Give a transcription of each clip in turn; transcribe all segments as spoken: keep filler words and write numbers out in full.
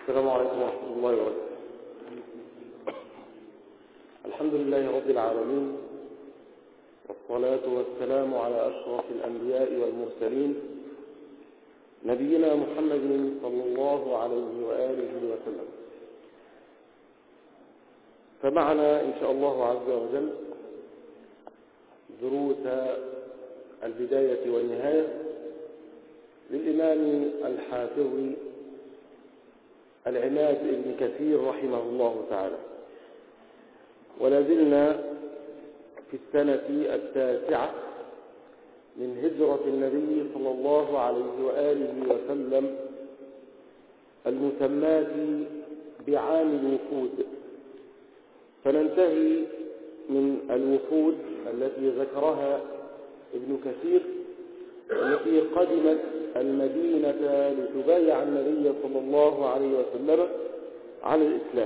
السلام عليكم ورحمة الله وبركاته. الحمد لله رب العالمين، والصلاة والسلام على أشرف الأنبياء والمرسلين نبينا محمد صلى الله عليه وآله وسلم. فمعنا إن شاء الله عز وجل دروس البداية والنهاية للإمام الحافظ العماد بن كثير رحمه الله تعالى، ولا زلنا في السنة التاسعة من هجرة النبي صلى الله عليه وآله وسلم المسماة بعام الوفود، فننتهي من الوفود التي ذكرها ابن كثير التي قدمت المدينة لتبايع النبي صلى الله عليه وسلم على الإسلام،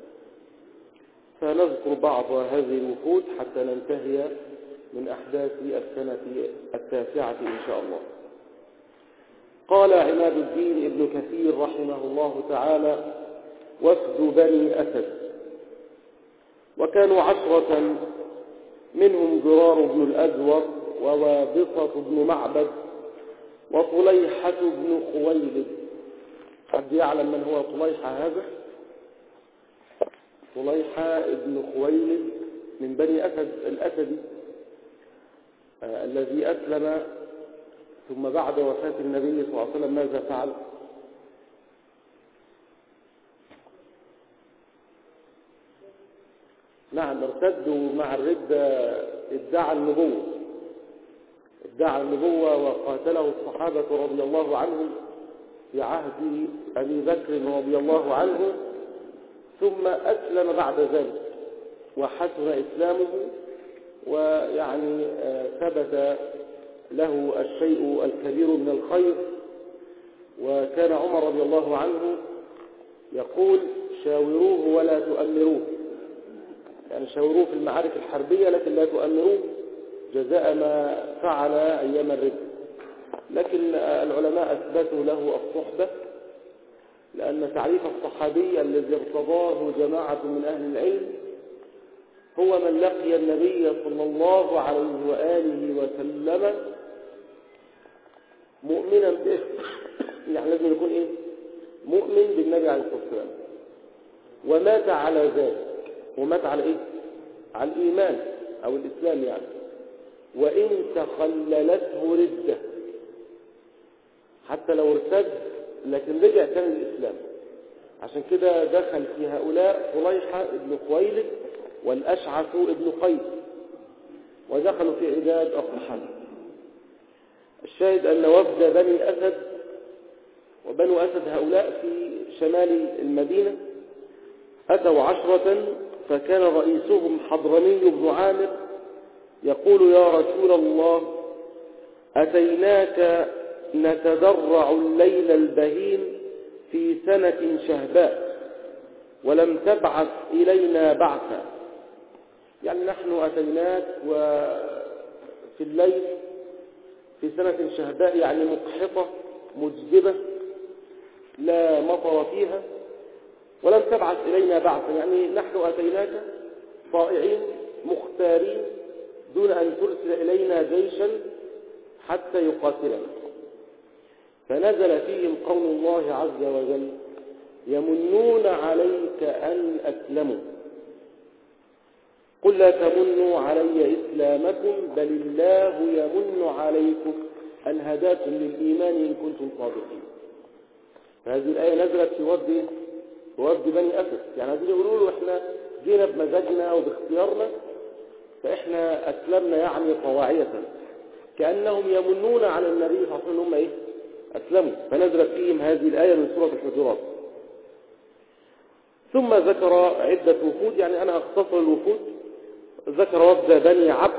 فنذكر بعض هذه الوفود حتى ننتهي من أحداث السنة التاسعة إن شاء الله. قال عماد الدين ابن كثير رحمه الله تعالى: وفد بني أسد، وكانوا عشرة، منهم جرار بن الأزور ووابصة بن معبد وطليحة بن خويلد. حد يعلم من هو طليحة هذا؟ طليحة بن خويلد من بني أسد الأسدي آه الذي أسلم، ثم بعد وفاة النبي صلى الله عليه وسلم ماذا فعل؟ نعم، ارتدوا مع الردة، ادعى النبوة ادعى النبوة وقاتله الصحابة رضي الله عنهم في عهد أبي بكر رضي الله عنه، ثم أسلم بعد ذلك وحسن إسلامه، ويعني ثبت له الشيء الكبير من الخير. وكان عمر رضي الله عنه يقول: شاوروه ولا تؤمروه، يعني شاوروه في المعارك الحربية لكن لا تؤمروه، جزاء ما فعل أيام الردة. لكن العلماء أثبتوا له الصحبة، لأن تعريف الصحابي الذي ارتضاه جماعة من أهل العلم هو من لقي النبي صلى الله عليه وآله وسلم مؤمنا به، يعني لازم يكون إيه؟ مؤمن بالنبي عليه الصلاة والسلام، ومات على ذلك، ومات على إيه؟ على الإيمان أو الإسلام يعني، وإن تخللته ردة، حتى لو ارتد لكن رجع تاني للإسلام. عشان كده دخل في هؤلاء طليحة ابن خويلد والأشعث ابن قيس، ودخلوا في عداد الصحابة. الشاهد أن وفد بني أسد، وبنو أسد هؤلاء في شمال المدينة، أتوا عشرة، فكان رئيسهم حضرمي بن عامر يقول: يا رسول الله، أتيناك نتدرع الليل البهيم في سنة شهباء ولم تبعث إلينا بعثا. يعني نحن أتيناك وفي الليل في سنة شهباء، يعني مقحطة مجدبة لا مطر فيها، ولم تبعث إلينا بعثا، يعني نحن أتيناك طائعين مختارين دون أن ترسل إلينا جيشا حتى يقاتلنا. فنزل فيهم قول الله عز وجل: يمنون عليك أن أسلموا، قل لا تمنوا علي إسلامكم بل الله يمن عليكم أن هداكم للإيمان إن كنتم صادقين. فهذه الآية نزلت في وفد في وفد بني أسد، يعني هذول يقولوا له: إحنا جينا بمزاجنا وباختيارنا، فإحنا أسلمنا يعني طواعية، كأنهم يمنون على النبي صلى الله عليه وسلم هم إيه؟ أسلموا. فنزلت فيهم هذه الآية من سورة الحجرات. ثم ذكر عدة وفود، يعني أنا أختصر الوفود. ذكر وفد بني عبد،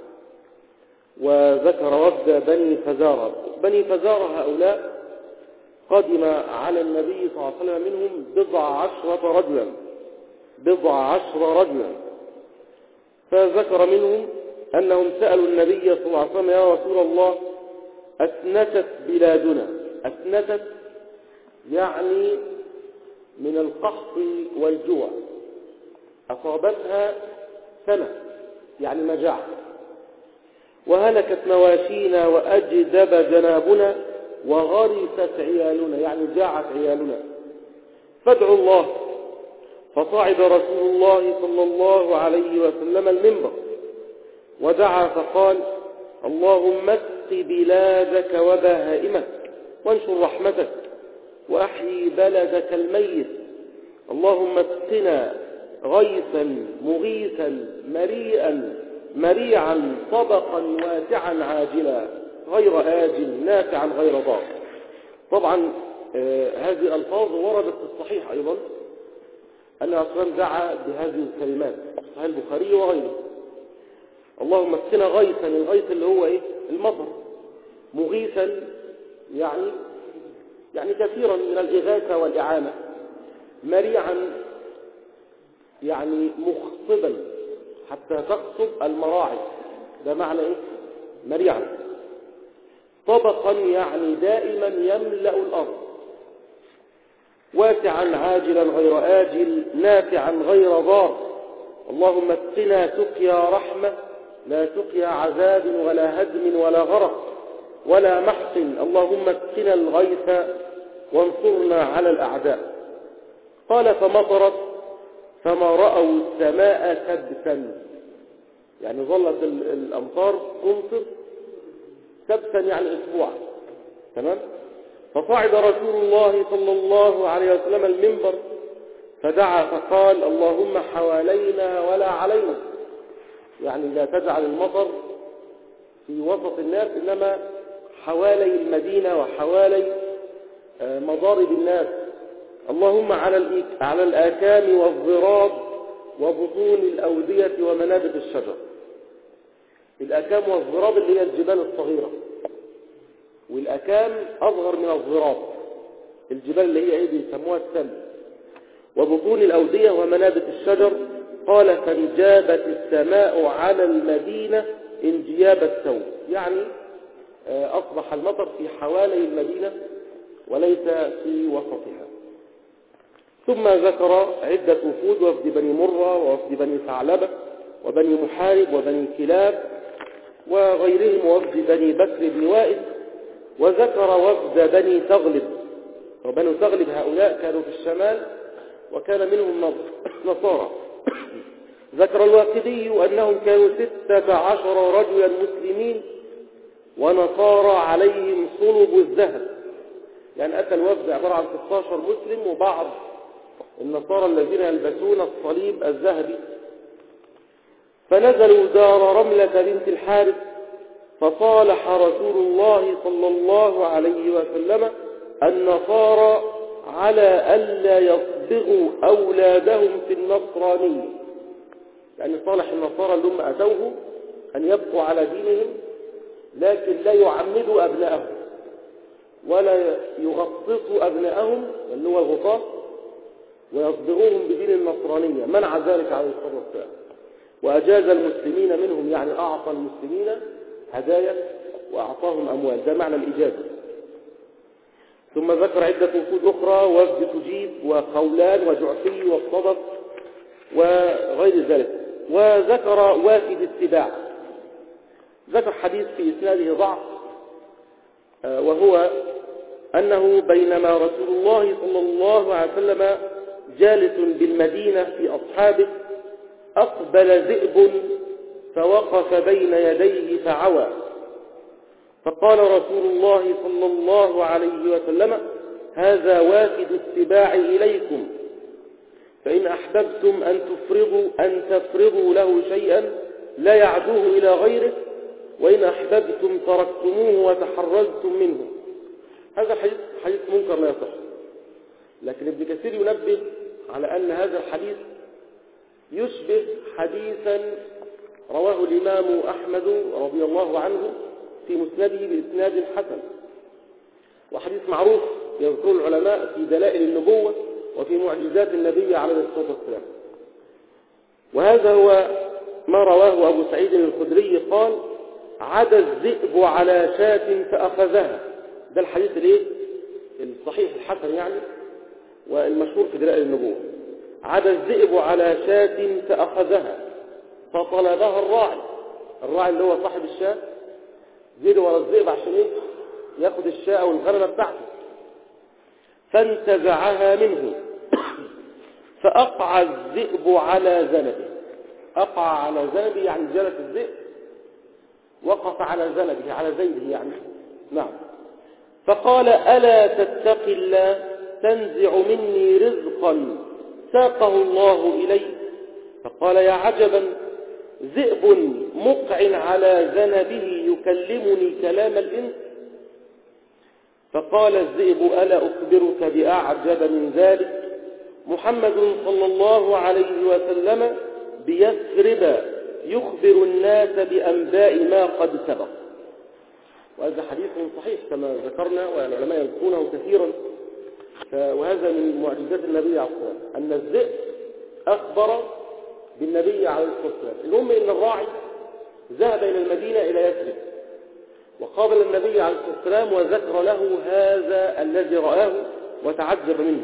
وذكر وفد بني فزارة. بني فزارة هؤلاء قدم على النبي صلى الله عليه وسلم منهم بضع عشرة رجلا بضع عشر رجلا فذكر منهم أنهم سألوا النبي صلى الله عليه وسلم: يا رسول الله، أسنتت بلادنا. أسنتت يعني من القحط والجوع، أصابتها سنة يعني مجاعة، وهلكت مواشينا وأجدب جنابنا وغرست عيالنا يعني جاعت عيالنا، فادعوا الله. فصعد رسول الله صلى الله عليه وسلم المنبر ودعا فقال: اللهم اسق بلادك وبهائمك وانشر رحمتك وأحيي بلدك الميت، اللهم اسقنا غيثا مغيثا مريئا مريعا طبقا واسعا عاجلا غير آجل نافعا غير ضار. طبعا آه هذه الألفاظ وردت في الصحيح أيضا أن أصلا دعا بهذه الكلمات في صحيح البخاري وغيره. اللهم اسقنا غيثا، الغيث اللي هو إيه؟ المطر، مغيثا يعني يعني كثيرا من الإغاثة والإعانة، مريعا يعني مخصبا حتى تخصب المراعي، ده معنى إيه؟ مريعا. طبقا يعني دائما يملأ الأرض، واسعا عاجلا غير آجل نافعا غير ضار. اللهم اسقنا سقيا رحمة لا سقيا عذاب ولا هدم ولا غرق ولا محق، اللهم اسقنا الغيث وانصرنا على الأعداء. قال: فمطرت فما رأوا السماء سبسا، يعني ظلت الأمطار تمطر سبسا يعني أسبوعا، تمام. فصعد رسول الله صلى الله عليه وسلم المنبر فدعا فقال: اللهم حوالينا ولا علينا، يعني لا تجعل المطر في وسط الناس إنما حوالي المدينة وحوالي مضارب الناس. اللهم على على الآكام والضراب وبطون الأودية ومنابت الشجر. الآكام والضراب اللي هي الجبال الصغيرة، والآكام أصغر من الضراب، الجبال اللي هي ايه بيسموها السل. وبطون الأودية ومنابت الشجر. قال: فانجابت السماء على المدينة انجياب الثوب، يعني أصبح المطر في حوالي المدينة وليس في وسطها. ثم ذكر عدة وفود: وفد بني مرة ووفد بني ثعلبة وبني محارب وبني كلاب وغيرهم، ووفد بني بكر بن وائل، وذكر وفد بني تغلب. وبني تغلب هؤلاء كانوا في الشمال وكان منهم نصارى. ذكر الواقدي أنهم كانوا ستة عشر رجلا مسلمين ونصارى عليهم صلب الذهب، يعني أتى الوفد عبارة عن ستة عشر مسلم وبعض النصارى الذين يلبسون الصليب الذهبي. فنزلوا دار رملة بنت الحارث، فصالح رسول الله صلى الله عليه وسلم النصارى على ألا يصبغوا أولادهم في النصرانية، يعني صالح النصارى اللي هم أتوه أن يبقوا على دينهم لكن لا يعمدوا أبنائهم ولا يغطسوا أبنائهم اللي هو الغطاس ويصبغوهم بدين النصرانية، منع ذلك عليه الصلاة والسلام. وأجاز المسلمين منهم، يعني أعطى المسلمين هدايا وأعطاهم أموال، ده معنى الإجازة. ثم ذكر عدة وفود أخرى: وفد تجيب وخولان وجعفي والصدق وغير ذلك. وذكر وافد السباع. ذكر حديث في إسناده ضعف، وهو أنه بينما رسول الله صلى الله عليه وسلم جالس بالمدينة في أصحابه أقبل ذئب فوقف بين يديه فعوى، فقال رسول الله صلى الله عليه وسلم: هذا وافد السباع إليكم، فإن أحببتم أن تفرضوا أن تفرضوا له شيئا لا يعدوه إلى غيره، وإن أحببتم تركتموه وتحرزتم منه. هذا حديث حديث منكر لا يصح، لكن ابن كثير ينبه على أن هذا الحديث يشبه حديثا رواه الإمام أحمد رضي الله عنه في مسنده بإسناد حسن، وحديث معروف يذكر العلماء في دلائل النبوة وفي معجزات النبي عليه الصلاة والسلام. وهذا هو ما رواه أبو سعيد الخدري قال: عدا الذئب على شاة فأخذها. ده الحديث الايه الصحيح الحسن يعني، والمشهور في دلائل النبوة. عدا الذئب على شاة فأخذها فطلبها الراعي، الراعي اللي هو صاحب الشاة جري ورا الذئب عشان ايه؟ ياخد الشاة والغنمة بتاعته، فانتزعها منه فأقع الذئب على ذنبه. أقع على ذنبه يعني جلس الذئب وقف على ذنبه على ذيله يعني. نعم. فقال ألا تتق الله تنزع مني رزقا ساقه الله إلي؟ فقال يا عجبا ذئب مقع على ذنبه يكلمني كلام الإنس؟ فقال الذئب ألا أخبرك بأعجب من ذلك؟ محمد صلى الله عليه وسلم بيثرب يخبر الناس بأنباء ما قد سبق. وهذا حديث صحيح كما ذكرنا والعلماء يذكرونه كثيرا، وهذا من معجزات النبي عليه الصلاة والسلام أن الذئب أخبر بالنبي عليه الصلاة والسلام. المهم أن الراعي ذهب إلى المدينة إلى يثرب وقابل النبي عليه الصلاة والسلام وذكر له هذا الذي رآه وتعجب منه،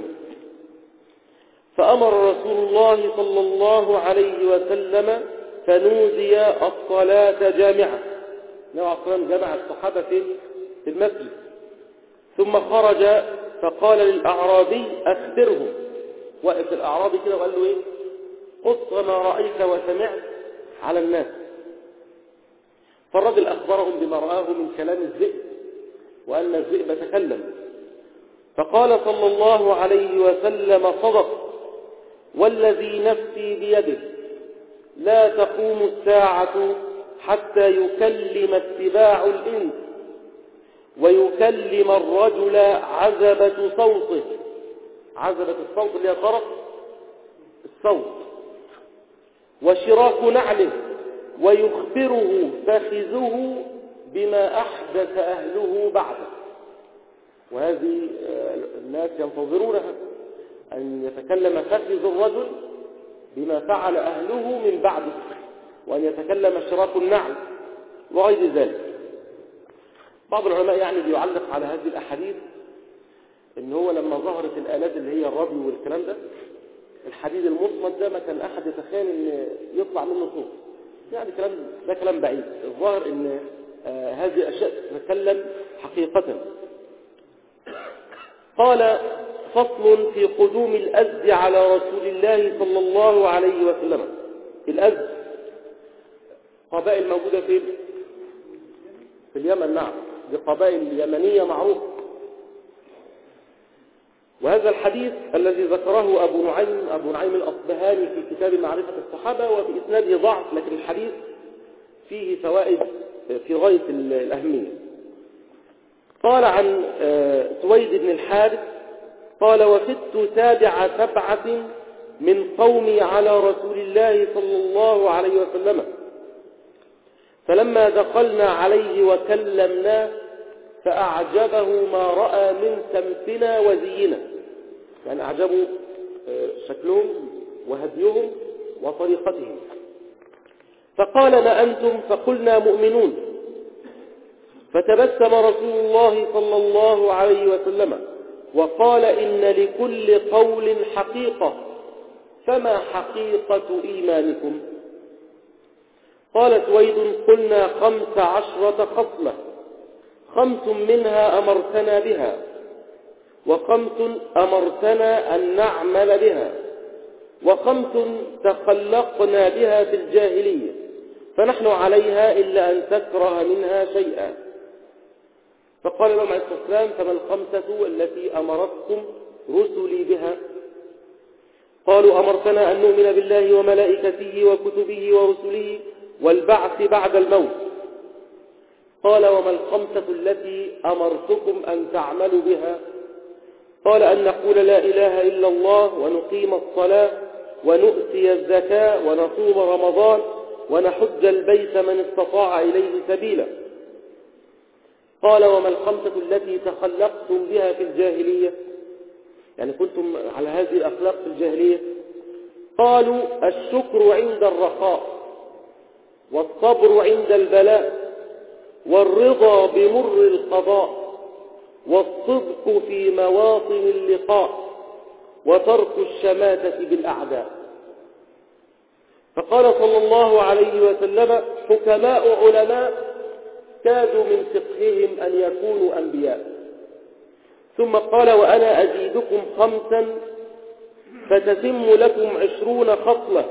فأمر رسول الله صلى الله عليه وسلم فنودي الصلاة جامعة. النبي عليه الصلاة والسلام جمع الصحابة في المسجد، ثم خرج فقال للأعرابي أخبرهم. وقف الأعرابي كده وقال له إيه؟ قص ما رأيت وسمعت على الناس. فالرجل أخبرهم بما رآه من كلام الذئب وأن الذئب تكلم، فقال صلى الله عليه وسلم صدق والذي نفسي بيده لا تقوم الساعة حتى يكلم اتباع الإنس ويكلم الرجل عزبة صوته. عزبة الصوت اللي هي طرف الصوت، وشراك نعله، ويخبره فخذه بما أحدث أهله بعده. وهذه الناس ينتظرونها أن يتكلم فخذ الرجل بما فعل أهله من بعده، وأن يتكلم شراك النعل وغير ذلك. بعض العلماء يعني بيعلق على هذه الأحاديث إن هو لما ظهرت الآلات اللي هي الربي والكلام ده، الحديد المصمت ده ما كان أحد يتخيل إن يطلع منه صوت، يعني كلام ده كلام بعيد. الظاهر إن آه هذه الأشياء تتكلم حقيقة. قال فصل في قدوم الأزد على رسول الله صلى الله عليه وسلم. الأزد قبائل موجودة في في اليمن. نعم، دي قبائل يمنية معروفة. وهذا الحديث الذي ذكره أبو نعيم أبو نعيم الأصبهاني في كتاب معرفة الصحابة وبإسناده ضعف، لكن الحديث فيه فوائد في غاية الأهمية. قال عن سويد بن الحارث قال وفدت تابع سبعة من قومي على رسول الله صلى الله عليه وسلم، فلما دخلنا عليه وكلمناه فأعجبه ما رأى من سمتنا وزينا، يعني أعجبوا شكلهم وهديهم وطريقتهم. فقال ما أنتم؟ فقلنا مؤمنون. فتبسم رسول الله صلى الله عليه وسلم وقال إن لكل قول حقيقة، فما حقيقة إيمانكم؟ قال سويد قلنا خمس عشرة خصلة، خمس منها أمرتنا بها، وخمس أمرتنا أن نعمل بها، وخمس تخلقنا بها في الجاهلية فنحن عليها إلا أن تكره منها شيئا. فقال لهم عليه الصلاة والسلام فما الخمسة التي أمرتكم رسلي بها؟ قالوا أمرتنا أن نؤمن بالله وملائكته وكتبه ورسله والبعث بعد الموت. قال وما الخمسة التي أمرتكم أن تعملوا بها؟ قال أن نقول لا إله إلا الله ونقيم الصلاة ونؤتي الزكاة ونصوم رمضان ونحج البيت من استطاع إليه سبيلا. قال وما الخمسة التي تخلقتم بها في الجاهلية؟ يعني كنتم على هذه الأخلاق في الجاهلية؟ قالوا الشكر عند الرخاء، والصبر عند البلاء، والرضا بمر القضاء، والصدق في مواطن اللقاء، وترك الشماتة بالأعداء. فقال صلى الله عليه وسلم: حكماء علماء كادوا من فقههم أن يكونوا أنبياء. ثم قال: وأنا أزيدكم خمسا فتتم لكم عشرون خصلة: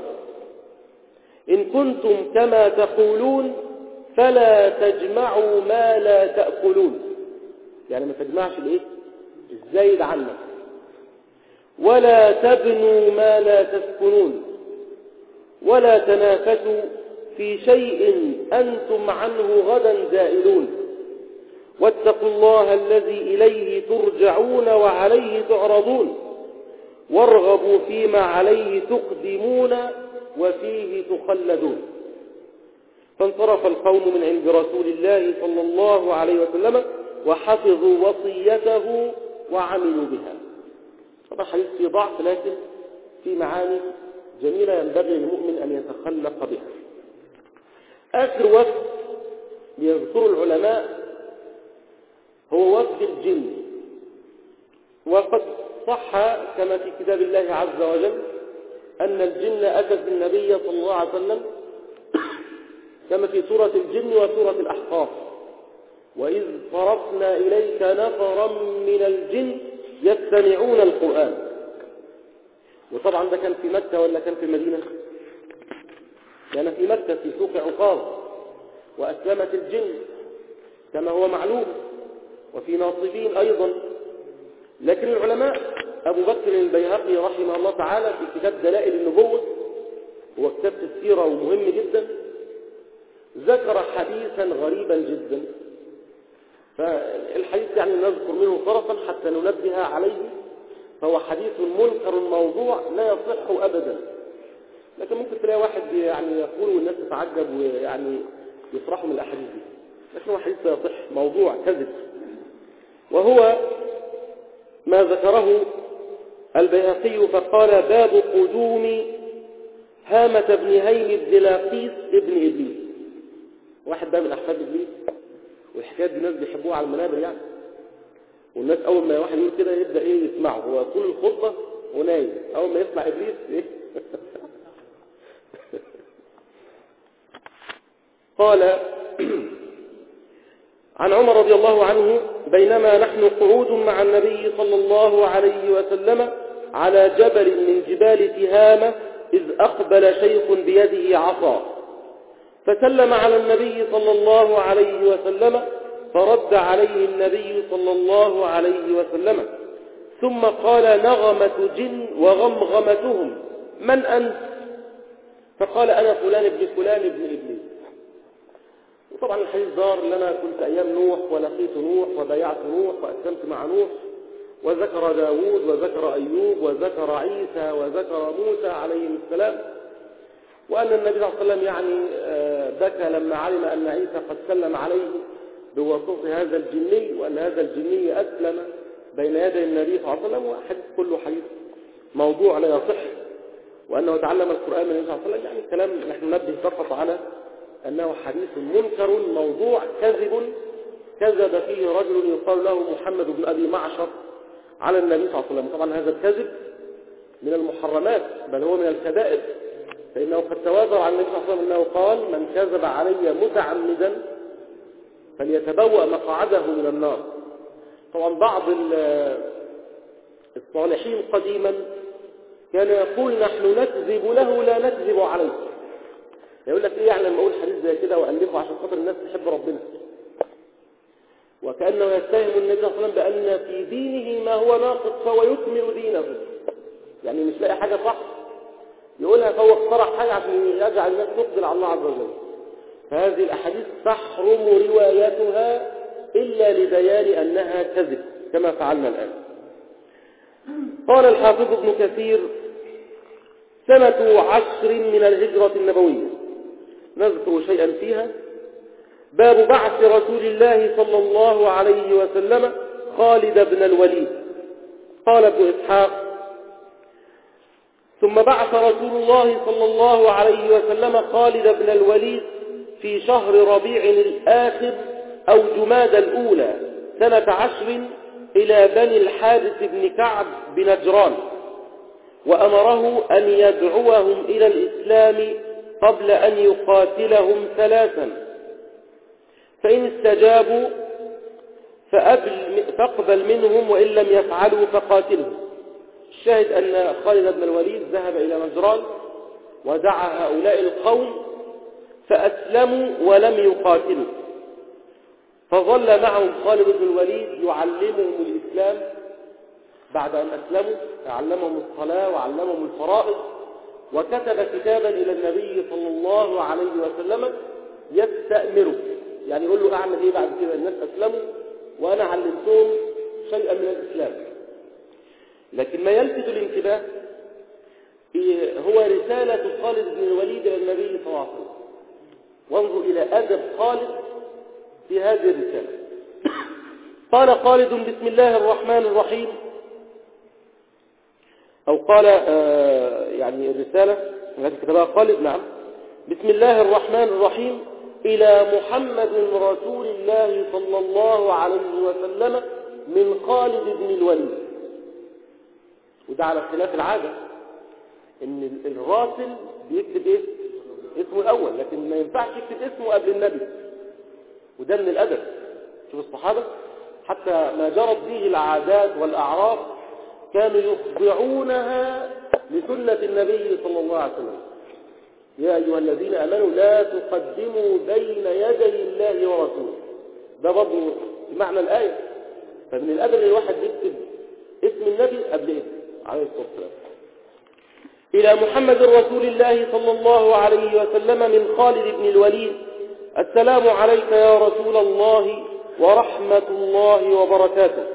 إن كنتم كما تقولون فلا تجمعوا ما لا تأكلون، يعني ما تجمعش الايه الزايد عنك، ولا تبنوا ما لا تسكنون، ولا تنافسوا في شيء أنتم عنه غدا زائلون، واتقوا الله الذي إليه ترجعون وعليه تعرضون، وارغبوا فيما عليه تقدمون وفيه تخلدون. فانصرف القوم من عند رسول الله صلى الله عليه وسلم وحفظوا وصيته وعملوا بها. طبعا حديث في ضعف، لكن في معاني جميلة ينبغي للمؤمن أن يتخلق بها. آخر وفد يذكر العلماء هو وفد الجن، وقد صح كما في كتاب الله عز وجل أن الجن أتت النبي صلى الله عليه وسلم كما في سورة الجن وسورة الأحقاف: وإذ صرفنا إليك نفرا من الجن يستمعون القرآن. وطبعا ده كان في مكة ولا كان في المدينة؟ كان في مكة في سوق عقاب، وأسلمت الجن كما هو معلوم، وفي ناصبين أيضا. لكن العلماء أبو بكر البيهقي رحمه الله تعالى في كتاب دلائل النبوة، هو كتاب السيرة ومهم جدا، ذكر حديثا غريبا جدا. فالحديث يعني نذكر منه طرفا حتى ننبه عليه، فهو حديث منكر موضوع لا يصح أبدا. لكن ممكن تلاقي واحد يعني يقول والناس تتعجب ويعني يفرحوا من الأحاديث دي، لكن هو حديث لا يصح، موضوع كذب. وهو ما ذكره البيهقي فقال: باب قدوم هامة بن هيم الدلاقيس ابن إبليس. واحد بقى من أحفاد إبليس، والحكايات دي الناس بيحبوها على المنابر يعني، والناس أول ما واحد يقول كده يبدأ إيه يسمعه، هو يقول الخطبة ونايم، أول ما يسمع إبليس إيه قال عن عمر رضي الله عنه: بينما نحن قعود مع النبي صلى الله عليه وسلم على جبل من جبال تهامة إذ أقبل شيخ بيده عصا، فسلم على النبي صلى الله عليه وسلم، فرد عليه النبي صلى الله عليه وسلم، ثم قال: نغمة جن وغمغمتهم، من أنت؟ فقال: أنا فلان ابن فلان ابن إبليس. وطبعا الحديث دار لنا كنت أيام نوح ولقيت نوح وبايعت نوح وأسلمت مع نوح، وذكر داود وذكر أيوب وذكر عيسى وذكر موسى عليهم السلام، وأن النبي صلى الله عليه وسلم يعني بكى لما علم أن عيسى قد سلم عليه بواسطة هذا الجني، وأن هذا الجني أسلم بين يدي النبي صلى الله عليه وسلم. وحديث كله حديث موضوع لا يصح، وأنه تعلم القرآن من النبي صلى الله عليه وسلم، يعني كلام نحن ننبه فقط على أنه حديث منكر موضوع كذب كذب فيه رجل يقال له محمد بن أبي معشر على النبي صلى الله عليه وسلم. طبعا هذا الكذب من المحرمات، بل هو من الكبائر، فإنه قد تواتر عن النبي صلى الله عليه وسلم أنه قال: من كذب علي متعمدا فليتبوأ مقعده من النار. طبعا بعض الصالحين قديما كان يقول: نحن نكذب له لا نكذب عليه. يقول لك ايه يعني لما اقول حديث زي كده والفه عشان خاطر الناس تحب ربنا، وكانه يتهم النبي صلى الله عليه وسلم بان في دينه ما هو ناقص فهو يكمل دينه، يعني مش لاقي حاجه صح يقولها فهو اقترح حاجه عشان يجعل الناس تقبل على الله عز وجل. فهذه الاحاديث تحرم روايتها الا لبيان انها كذب كما فعلنا الان. قال الحافظ ابن كثير: سنة عشر من الهجرة النبوية، نذكر شيئا فيها. باب بعث رسول الله صلى الله عليه وسلم خالد بن الوليد. قال ابن إسحاق: ثم بعث رسول الله صلى الله عليه وسلم خالد بن الوليد في شهر ربيع الآخر أو جماد الأولى سنة عشر إلى بني الحارث بن كعب بن نجران، وأمره أن يدعوهم إلى الإسلام قبل أن يقاتلهم ثلاثا، فإن استجابوا فاقبل منهم، وإن لم يفعلوا فقاتلهم. الشاهد أن خالد بن الوليد ذهب إلى نجران ودعا هؤلاء القوم فأسلموا ولم يقاتلوا، فظل معهم خالد بن الوليد يعلمهم الإسلام بعد أن أسلموا، علمهم الصلاة وعلمهم الفرائض، وكتب كتابا إلى النبي صلى الله عليه وسلم يستأمره، يعني يقول له أعمل إيه بعد كده؟ الناس أسلموا وأنا علمتهم شيئا من الإسلام. لكن ما يلفت الانتباه هو رسالة خالد بن الوليد إلى النبي صلى الله عليه وسلم. وانظر إلى أدب خالد في هذه الرسالة. قال خالد: بسم الله الرحمن الرحيم، أو قال آه يعني الرسالة التي كتبها خالد، نعم، بسم الله الرحمن الرحيم، إلى محمد رسول الله صلى الله عليه وسلم من خالد بن الوليد. وده على اختلاف العادة، إن الراسل بيكتب إيه؟ اسمه الأول، لكن ما ينفعش يكتب اسمه قبل النبي، وده من الأدب. شوف الصحابة حتى ما جرت به العادات والأعراف كانوا يخضعونها لسنة النبي صلى الله عليه وسلم. يا أيها الذين آمنوا لا تقدموا بين يدي الله ورسوله، ده برضه معنى الآية. فمن الأدب ان الواحد يكتب اسم النبي قبل اسمه عليه الصلاة والسلام. إلى محمد رسول الله صلى الله عليه وسلم من خالد بن الوليد: السلام عليك يا رسول الله ورحمة الله وبركاته،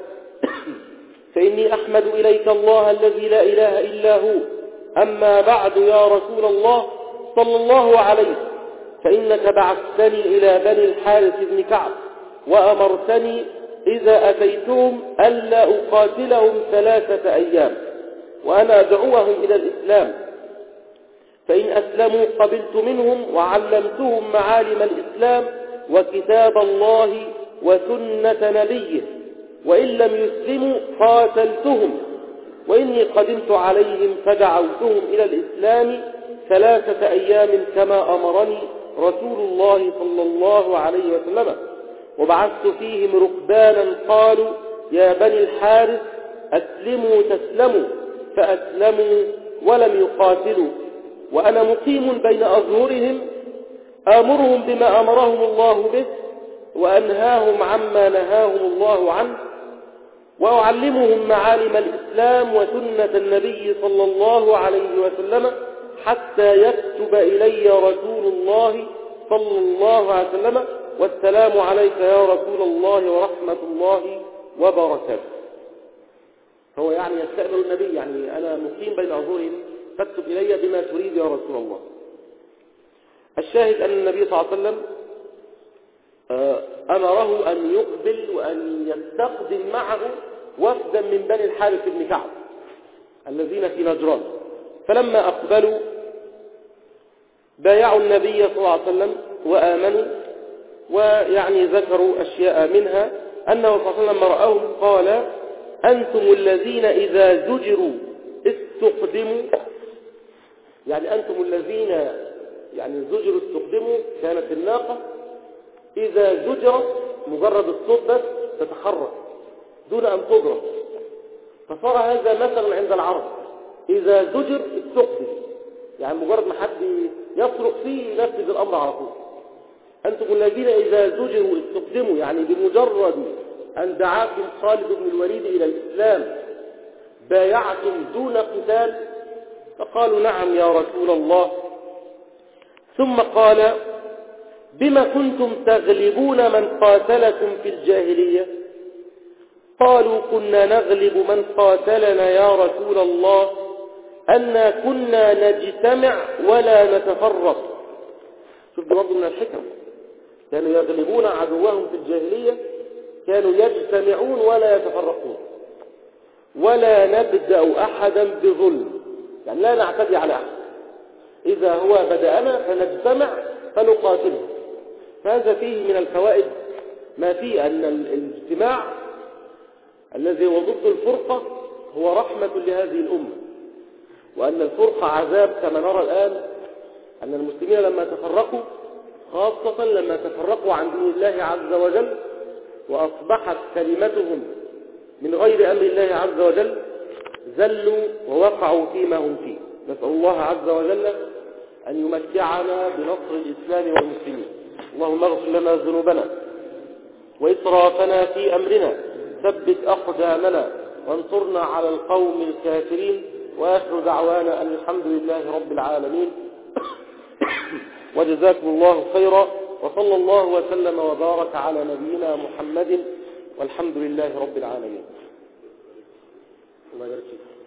فإني أحمد إليك الله الذي لا إله إلا هو. أما بعد يا رسول الله صلى الله عليه، فإنك بعثتني إلى بني الحارث بن كعب، وأمرتني إذا أتيتهم ألا أقاتلهم ثلاثة أيام، وأنا أدعوهم إلى الإسلام، فإن أسلموا قبلت منهم وعلمتهم معالم الإسلام وكتاب الله وسنة نبيه، وإن لم يسلموا قاتلتهم، وإني قدمت عليهم فدعوتهم إلى الإسلام ثلاثة أيام كما أمرني رسول الله صلى الله عليه وسلم، وبعثت فيهم ركبانا قالوا يا بني الحارث أسلموا تسلموا، فأسلموا ولم يقاتلوا، وأنا مقيم بين أظهرهم آمرهم بما أمرهم الله به وأنهاهم عما نهاهم الله عنه، وأعلمهم معالم الإسلام وسنة النبي صلى الله عليه وسلم حتى يكتب إلي رسول الله صلى الله عليه وسلم: والسلام عليك يا رسول الله ورحمة الله وبركاته. هو يعني يستأمر النبي، يعني أنا مقيم بين أظهرهم فاكتب إلي بما تريد يا رسول الله. الشاهد أن النبي صلى الله عليه وسلم أمره أن يقبل وأن يستقدم معه وفدا من بني الحارث بن كعب الذين في نجران. فلما أقبلوا بايعوا النبي صلى الله عليه وسلم وآمنوا، ويعني ذكروا أشياء منها أنه صلى الله عليه وسلم رآهم قال: أنتم الذين إذا زجروا استقدموا، يعني أنتم الذين يعني زجروا استقدموا، كانت الناقة إذا زجرت مجرد الصوت بس تتحرك دون أن تضرب، فصار هذا مثلا عند العرب: إذا زجر استقدم، يعني مجرد ما حد يصرخ فيه ينفذ الأمر على طول. أنتم الذين إذا زجروا استقدموا، يعني بمجرد أن دعاكم خالد بن الوليد إلى الإسلام بايعتم دون قتال؟ فقالوا: نعم يا رسول الله. ثم قال: بما كنتم تغلبون من قاتلكم في الجاهلية؟ قالوا: كنا نغلب من قاتلنا يا رسول الله، أنا كنا نجتمع ولا نتفرق. شوف دي برضه من الحكم، كانوا يغلبون عدوهم في الجاهلية، كانوا يجتمعون ولا يتفرقون، ولا نبدأ أحدا بظلم، يعني لا نعتدي على أحد، إذا هو بدأنا فنجتمع فنقاتله. فهذا فيه من الفوائد ما فيه أن الاجتماع الذي هو ضد الفرقة هو رحمة لهذه الأمة، وأن الفرقة عذاب كما نرى الآن، أن المسلمين لما تفرقوا، خاصة لما تفرقوا عن دين الله عز وجل وأصبحت كلمتهم من غير أمر الله عز وجل، زلوا ووقعوا فيما هم فيه. نسأل الله عز وجل أن يمتعنا بنصر الإسلام والمسلمين. اللهم اغفر لنا ذنوبنا وإسرافنا في أمرنا، ثبت أقدامنا وانصرنا على القوم الكافرين. وآخر دعوانا أن الحمد لله رب العالمين، وجزاكم الله خيرا، وصلى الله وسلم وبارك على نبينا محمد، والحمد لله رب العالمين. الله يبارك فيك.